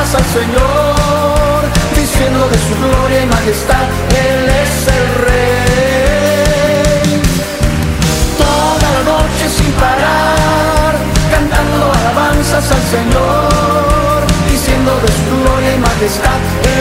alabanzas al Señor, diciendo de su gloria y majestad, Él es el Rey. Toda la noche sin parar, cantando alabanzas al Señor, diciendo de su gloria y majestad,